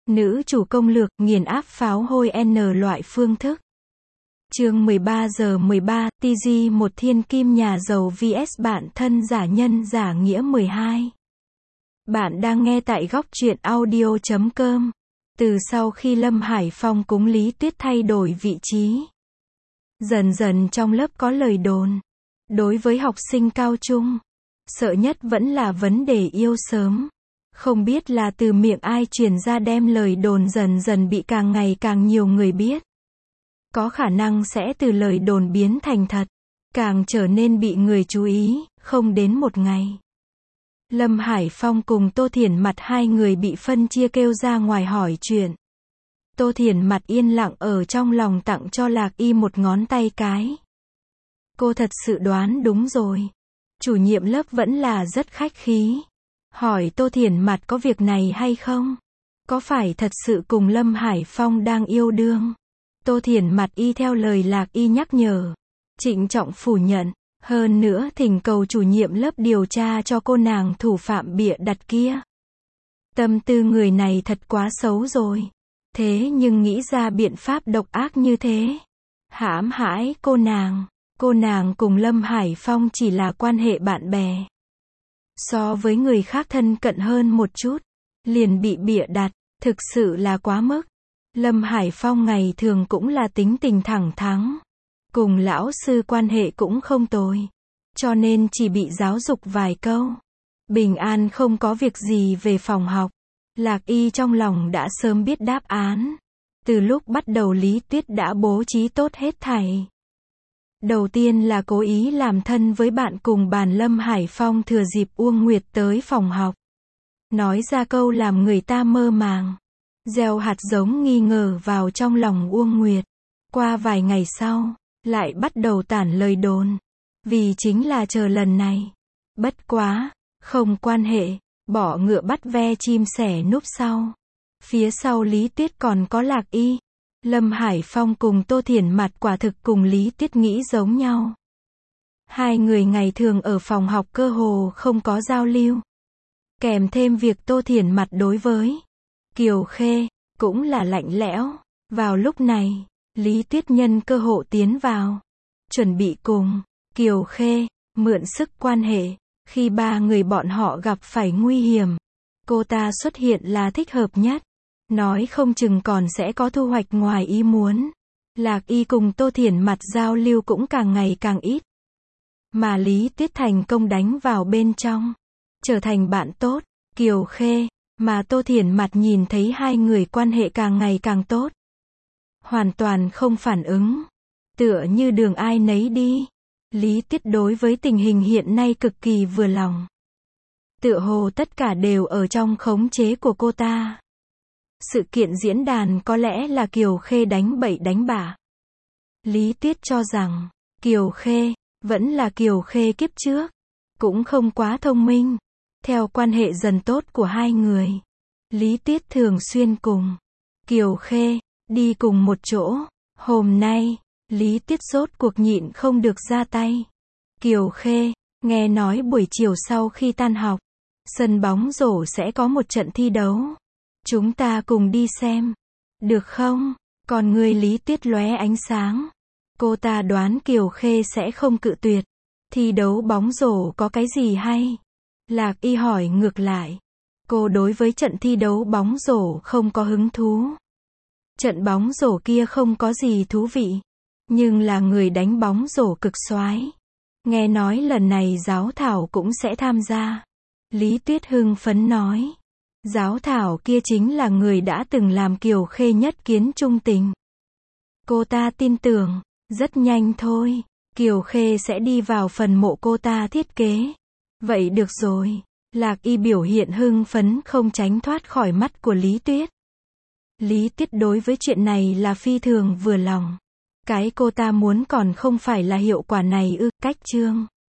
Nữ chủ công lược, nghiền áp pháo hôi N loại phương thức. Chương 13 giờ 13, TG một thiên kim nhà giàu vs bạn thân giả nhân giả nghĩa 12. Bạn đang nghe tại góc truyện audio.com. Từ sau khi Lâm Hải Phong cúng Lý Tuyết thay đổi vị trí, dần dần trong lớp có lời đồn. Đối với học sinh cao trung, sợ nhất vẫn là vấn đề yêu sớm. Không biết là từ miệng ai truyền ra, đem lời đồn dần dần bị càng ngày càng nhiều người biết. Có khả năng sẽ từ lời đồn biến thành thật, càng trở nên bị người chú ý. Không đến một ngày, Lâm Hải Phong cùng Tô Thiển Mặt hai người bị phân chia kêu ra ngoài hỏi chuyện. Tô Thiển Mặt yên lặng ở trong lòng tặng cho Lạc Y một ngón tay cái. Cô thật sự đoán đúng rồi. Chủ nhiệm lớp vẫn là rất khách khí. Hỏi Tô Thiển Mặt có việc này hay không? Có phải thật sự cùng Lâm Hải Phong đang yêu đương? Tô Thiển Mặt y theo lời Lạc Y nhắc nhở, trịnh trọng phủ nhận. Hơn nữa thỉnh cầu chủ nhiệm lớp điều tra cho cô nàng thủ phạm bịa đặt kia. Tâm tư người này thật quá xấu rồi. Thế nhưng nghĩ ra biện pháp độc ác như thế. Hãm hại cô nàng. Cô nàng cùng Lâm Hải Phong chỉ là quan hệ bạn bè. So với người khác thân cận hơn một chút, liền bị bịa đặt, thực sự là quá mức. Lâm Hải Phong ngày thường cũng là tính tình thẳng thắn, cùng lão sư quan hệ cũng không tồi, cho nên chỉ bị giáo dục vài câu. Bình an không có việc gì về phòng học. Lạc Y trong lòng đã sớm biết đáp án. Từ lúc bắt đầu Lý Tuyết đã bố trí tốt hết thảy. Đầu tiên là cố ý làm thân với bạn cùng bàn Lâm Hải Phong, thừa dịp Uông Nguyệt tới phòng học, nói ra câu làm người ta mơ màng, gieo hạt giống nghi ngờ vào trong lòng Uông Nguyệt. Qua vài ngày sau, lại bắt đầu tản lời đồn, vì chính là chờ lần này. Bất quá, không quan hệ, bỏ ngựa bắt ve chim sẻ núp sau. Phía sau Lý Tuyết còn có Lạc Y. Lâm Hải Phong cùng Tô Thiển Mặt quả thực cùng Lý Tuyết nghĩ giống nhau. Hai người ngày thường ở phòng học cơ hồ không có giao lưu. Kèm thêm việc Tô Thiển Mặt đối với Kiều Khê cũng là lạnh lẽo. Vào lúc này, Lý Tuyết nhân cơ hội tiến vào, chuẩn bị cùng Kiều Khê mượn sức quan hệ. Khi ba người bọn họ gặp phải nguy hiểm, cô ta xuất hiện là thích hợp nhất. Nói không chừng còn sẽ có thu hoạch ngoài ý muốn. Lạc Y cùng Tô Thiển Mặt giao lưu cũng càng ngày càng ít. Mà Lý Tuyết thành công đánh vào bên trong, trở thành bạn tốt, Kiều Khê, mà Tô Thiển Mặt nhìn thấy hai người quan hệ càng ngày càng tốt, hoàn toàn không phản ứng, tựa như đường ai nấy đi. Lý Tuyết đối với tình hình hiện nay cực kỳ vừa lòng. Tựa hồ tất cả đều ở trong khống chế của cô ta. Sự kiện diễn đàn có lẽ là Kiều Khê đánh bậy đánh bạ. Lý Tuyết cho rằng, Kiều Khê, vẫn là Kiều Khê kiếp trước, cũng không quá thông minh. Theo quan hệ dần tốt của hai người, Lý Tuyết thường xuyên cùng Kiều Khê đi cùng một chỗ. Hôm nay, Lý Tuyết rốt cuộc nhịn không được ra tay. Kiều Khê, nghe nói buổi chiều sau khi tan học, sân bóng rổ sẽ có một trận thi đấu. Chúng ta cùng đi xem, được không? Còn người Lý Tuyết lóe ánh sáng. Cô ta đoán Kiều Khê sẽ không cự tuyệt. Thi đấu bóng rổ có cái gì hay? Lạc Y hỏi ngược lại. Cô đối với trận thi đấu bóng rổ không có hứng thú. Trận bóng rổ kia không có gì thú vị. Nhưng là người đánh bóng rổ cực soái. Nghe nói lần này Giáo Thảo cũng sẽ tham gia. Lý Tuyết hưng phấn nói. Giáo Thảo kia chính là người đã từng làm Kiều Khê nhất kiến trung tình. Cô ta tin tưởng, rất nhanh thôi, Kiều Khê sẽ đi vào phần mộ cô ta thiết kế. Vậy được rồi. Lạc Y biểu hiện hưng phấn không tránh thoát khỏi mắt của Lý Tuyết. Lý Tuyết đối với chuyện này là phi thường vừa lòng. Cái cô ta muốn còn không phải là hiệu quả này ư? Cách chương